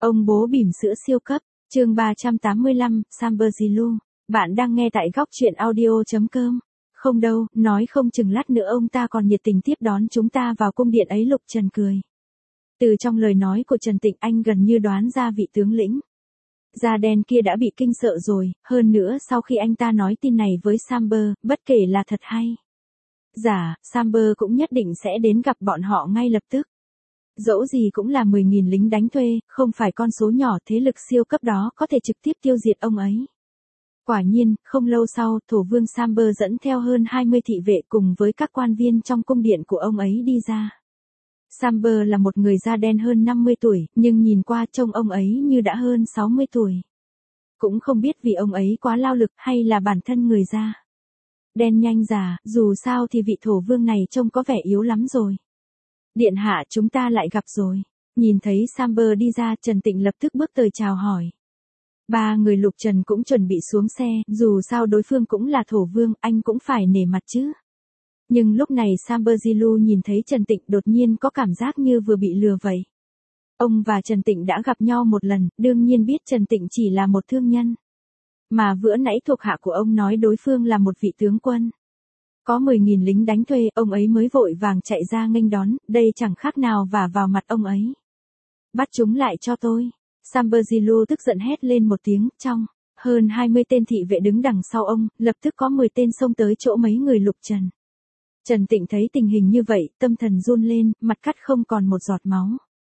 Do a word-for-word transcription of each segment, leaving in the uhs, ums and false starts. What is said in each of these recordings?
Ông bố bỉm sữa siêu cấp, chương ba trăm tám mươi lăm, Samberzilu. Bạn đang nghe tại góc truyện audio chấm com. Không đâu, nói không chừng lát nữa ông ta còn nhiệt tình tiếp đón chúng ta vào cung điện ấy. Lục Trần cười. Từ trong lời nói của Trần Tịnh anh gần như đoán ra vị tướng lĩnh da đen kia đã bị kinh sợ rồi, hơn nữa sau khi anh ta nói tin này với Samber, bất kể là thật hay giả, Samber cũng nhất định sẽ đến gặp bọn họ ngay lập tức. Dẫu gì cũng là mười nghìn lính đánh thuê, không phải con số nhỏ, thế lực siêu cấp đó có thể trực tiếp tiêu diệt ông ấy. Quả nhiên, không lâu sau, thổ vương Samber dẫn theo hơn hai mươi thị vệ cùng với các quan viên trong cung điện của ông ấy đi ra. Samber là một người da đen hơn năm mươi tuổi, nhưng nhìn qua trông ông ấy như đã hơn sáu mươi tuổi. Cũng không biết vì ông ấy quá lao lực hay là bản thân người da đen nhanh già, dù sao thì vị thổ vương này trông có vẻ yếu lắm rồi. Điện hạ, chúng ta lại gặp rồi. Nhìn thấy Samber đi ra, Trần Tịnh lập tức bước tới chào hỏi. Ba người Lục Trần cũng chuẩn bị xuống xe, dù sao đối phương cũng là thổ vương, anh cũng phải nể mặt chứ. Nhưng lúc này Samberzilu nhìn thấy Trần Tịnh đột nhiên có cảm giác như vừa bị lừa vậy. Ông và Trần Tịnh đã gặp nhau một lần, đương nhiên biết Trần Tịnh chỉ là một thương nhân. Mà vừa nãy thuộc hạ của ông nói đối phương là một vị tướng quân. Có mười nghìn lính đánh thuê, ông ấy mới vội vàng chạy ra nghênh đón, đây chẳng khác nào vả vào mặt ông ấy. Bắt chúng lại cho tôi. Samberzilu tức giận hét lên một tiếng, trong hơn hai mươi tên thị vệ đứng đằng sau ông, lập tức có mười tên xông tới chỗ mấy người Lục Trần. Trần Tịnh thấy tình hình như vậy, tâm thần run lên, mặt cắt không còn một giọt máu.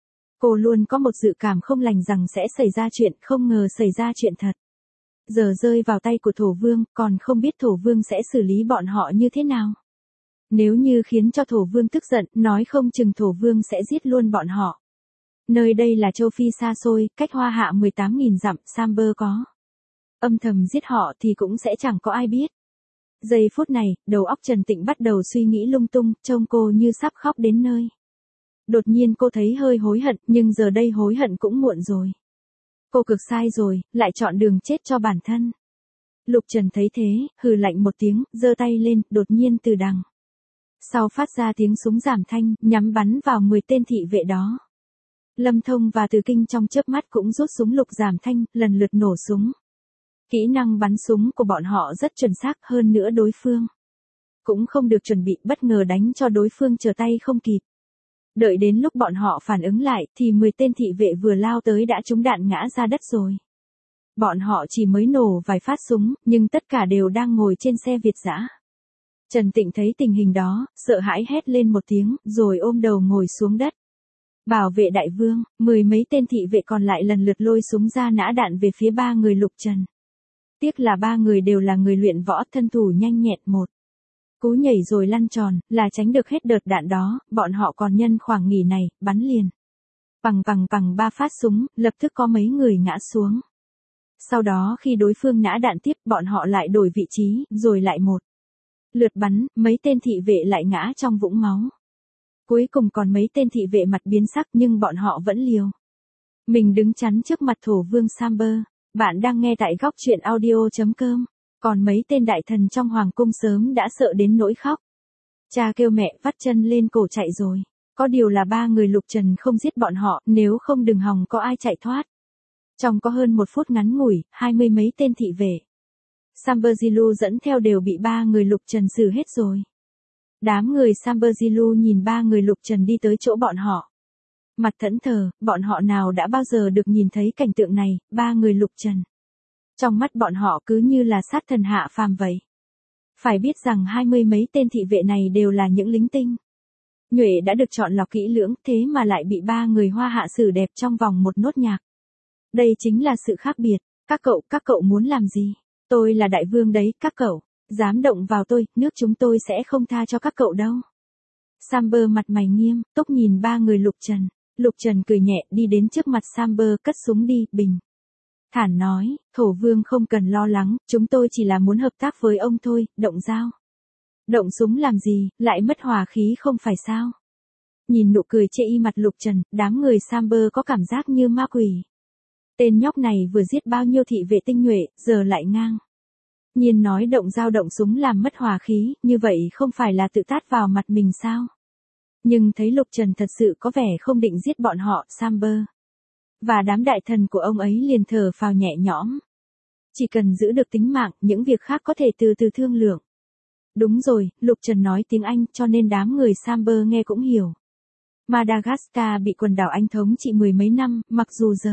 Cô luôn có một dự cảm không lành rằng sẽ xảy ra chuyện, không ngờ xảy ra chuyện thật. Giờ rơi vào tay của thổ vương, còn không biết thổ vương sẽ xử lý bọn họ như thế nào. Nếu như khiến cho thổ vương tức giận, nói không chừng thổ vương sẽ giết luôn bọn họ. Nơi đây là châu Phi xa xôi, cách Hoa Hạ mười tám nghìn dặm, Samber có âm thầm giết họ thì cũng sẽ chẳng có ai biết. Giây phút này, đầu óc Trần Tịnh bắt đầu suy nghĩ lung tung, trông cô như sắp khóc đến nơi. Đột nhiên cô thấy hơi hối hận, nhưng giờ đây hối hận cũng muộn rồi. Cô cực sai rồi, lại chọn đường chết cho bản thân. Lục Trần thấy thế, hừ lạnh một tiếng, giơ tay lên, đột nhiên từ đằng sau phát ra tiếng súng giảm thanh, nhắm bắn vào mười tên thị vệ đó. Lâm Thông và Từ Kinh trong chớp mắt cũng rút súng lục giảm thanh, lần lượt nổ súng. Kỹ năng bắn súng của bọn họ rất chuẩn xác, hơn nữa đối phương cũng không được chuẩn bị, bất ngờ đánh cho đối phương trở tay không kịp. Đợi đến lúc bọn họ phản ứng lại, thì mười tên thị vệ vừa lao tới đã trúng đạn ngã ra đất rồi. Bọn họ chỉ mới nổ vài phát súng, nhưng tất cả đều đang ngồi trên xe Việt dã. Trần Tịnh thấy tình hình đó, sợ hãi hét lên một tiếng, rồi ôm đầu ngồi xuống đất. Bảo vệ đại vương, mười mấy tên thị vệ còn lại lần lượt lôi súng ra nã đạn về phía ba người Lục Trần. Tiếc là ba người đều là người luyện võ, thân thủ nhanh nhẹn, một cú nhảy rồi lăn tròn, là tránh được hết đợt đạn đó, bọn họ còn nhân khoảng nghỉ này, bắn liền. Pằng pằng pằng ba phát súng, lập tức có mấy người ngã xuống. Sau đó khi đối phương nã đạn tiếp, bọn họ lại đổi vị trí, rồi lại một lượt bắn, mấy tên thị vệ lại ngã trong vũng máu. Cuối cùng còn mấy tên thị vệ mặt biến sắc nhưng bọn họ vẫn liều mình đứng chắn trước mặt thổ vương Samber. Bạn đang nghe tại góc truyện audio chấm com. Còn mấy tên đại thần trong hoàng cung sớm đã sợ đến nỗi khóc. Cha kêu mẹ, vắt chân lên cổ chạy rồi. Có điều là ba người Lục Trần không giết bọn họ, nếu không đừng hòng có ai chạy thoát. Trong có hơn một phút ngắn ngủi, hai mươi mấy tên thị vệ Samberzilu dẫn theo đều bị ba người Lục Trần xử hết rồi. Đám người Samberzilu nhìn ba người Lục Trần đi tới chỗ bọn họ. Mặt thẫn thờ, bọn họ nào đã bao giờ được nhìn thấy cảnh tượng này, ba người Lục Trần. Trong mắt bọn họ cứ như là sát thần hạ phàm vậy. Phải biết rằng hai mươi mấy tên thị vệ này đều là những lính tinh nhuệ đã được chọn lọc kỹ lưỡng, thế mà lại bị ba người Hoa Hạ xử đẹp trong vòng một nốt nhạc. Đây chính là sự khác biệt. Các cậu, các cậu muốn làm gì? Tôi là đại vương đấy, các cậu. Dám động vào tôi, nước chúng tôi sẽ không tha cho các cậu đâu. Samber mặt mày nghiêm, túc nhìn ba người Lục Trần. Lục Trần cười nhẹ đi đến trước mặt Samber, cất súng đi, bình thản nói, thổ vương không cần lo lắng, chúng tôi chỉ là muốn hợp tác với ông thôi, động dao. Động súng làm gì, lại mất hòa khí không phải sao? Nhìn nụ cười chê y mặt Lục Trần, đám người Samber có cảm giác như ma quỷ. Tên nhóc này vừa giết bao nhiêu thị vệ tinh nhuệ, giờ lại ngang nhiên nói động dao động súng làm mất hòa khí, như vậy không phải là tự tát vào mặt mình sao? Nhưng thấy Lục Trần thật sự có vẻ không định giết bọn họ, Samber Và đám đại thần của ông ấy liền thở phào nhẹ nhõm. Chỉ cần giữ được tính mạng, những việc khác có thể từ từ thương lượng. Đúng rồi, Lục Trần nói tiếng Anh cho nên đám người Samber nghe cũng hiểu. Madagascar bị quần đảo Anh thống trị mười mấy năm, mặc dù giờ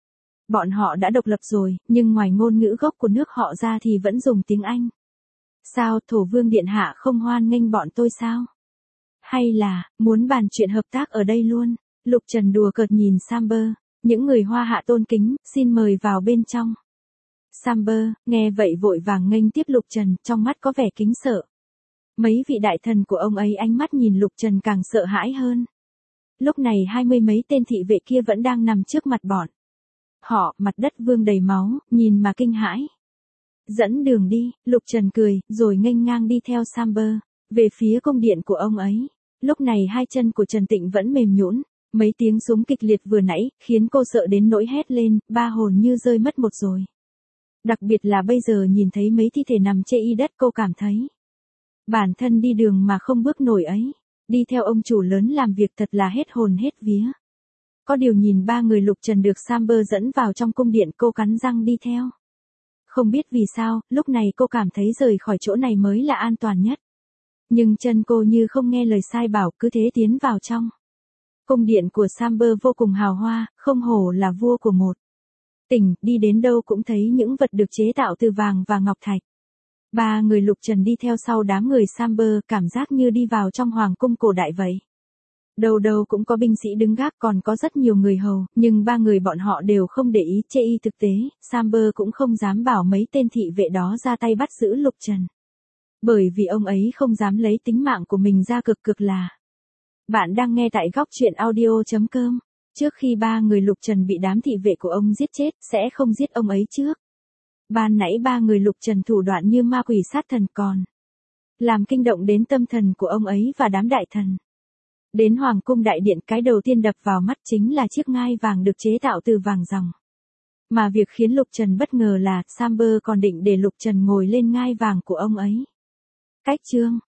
bọn họ đã độc lập rồi, nhưng ngoài ngôn ngữ gốc của nước họ ra thì vẫn dùng tiếng Anh. Sao, Thổ Vương Điện Hạ không hoan nghênh bọn tôi sao? Hay là, muốn bàn chuyện hợp tác ở đây luôn? Lục Trần đùa cợt nhìn Samber, những người Hoa Hạ tôn kính, xin mời vào bên trong. Samber, nghe vậy vội vàng nghênh tiếp Lục Trần, trong mắt có vẻ kính sợ. Mấy vị đại thần của ông ấy ánh mắt nhìn Lục Trần càng sợ hãi hơn. Lúc này hai mươi mấy tên thị vệ kia vẫn đang nằm trước mặt bọn họ, mặt đất vương đầy máu, nhìn mà kinh hãi. Dẫn đường đi, Lục Trần cười, rồi nghênh ngang đi theo Samber, về phía cung điện của ông ấy. Lúc này hai chân của Trần Tịnh vẫn mềm nhũn, mấy tiếng súng kịch liệt vừa nãy, khiến cô sợ đến nỗi hét lên, ba hồn như rơi mất một rồi. Đặc biệt là bây giờ nhìn thấy mấy thi thể nằm chê y đất cô cảm thấy. Bản thân đi đường mà không bước nổi ấy, đi theo ông chủ lớn làm việc thật là hết hồn hết vía. Có điều nhìn ba người Lục Trần được Samber dẫn vào trong cung điện cô cắn răng đi theo. Không biết vì sao, lúc này cô cảm thấy rời khỏi chỗ này mới là an toàn nhất. Nhưng chân cô như không nghe lời sai bảo cứ thế tiến vào trong. Cung điện của Samber vô cùng hào hoa, không hổ là vua của một tỉnh, đi đến đâu cũng thấy những vật được chế tạo từ vàng và ngọc thạch. Ba người Lục Trần đi theo sau đám người Samber, cảm giác như đi vào trong hoàng cung cổ đại vậy. Đầu đầu cũng có binh sĩ đứng gác, còn có rất nhiều người hầu, nhưng ba người bọn họ đều không để ý chê y thực tế, Samber cũng không dám bảo mấy tên thị vệ đó ra tay bắt giữ Lục Trần. Bởi vì ông ấy không dám lấy tính mạng của mình ra cực cực là. Bạn đang nghe tại góc truyện audio chấm com. Trước khi ba người Lục Trần bị đám thị vệ của ông giết chết, sẽ không giết ông ấy trước. Ban nãy ba người Lục Trần thủ đoạn như ma quỷ sát thần còn làm kinh động đến tâm thần của ông ấy và đám đại thần. Đến Hoàng cung đại điện, cái đầu tiên đập vào mắt chính là chiếc ngai vàng được chế tạo từ vàng ròng. Mà việc khiến Lục Trần bất ngờ là Samber còn định để Lục Trần ngồi lên ngai vàng của ông ấy. Cách chương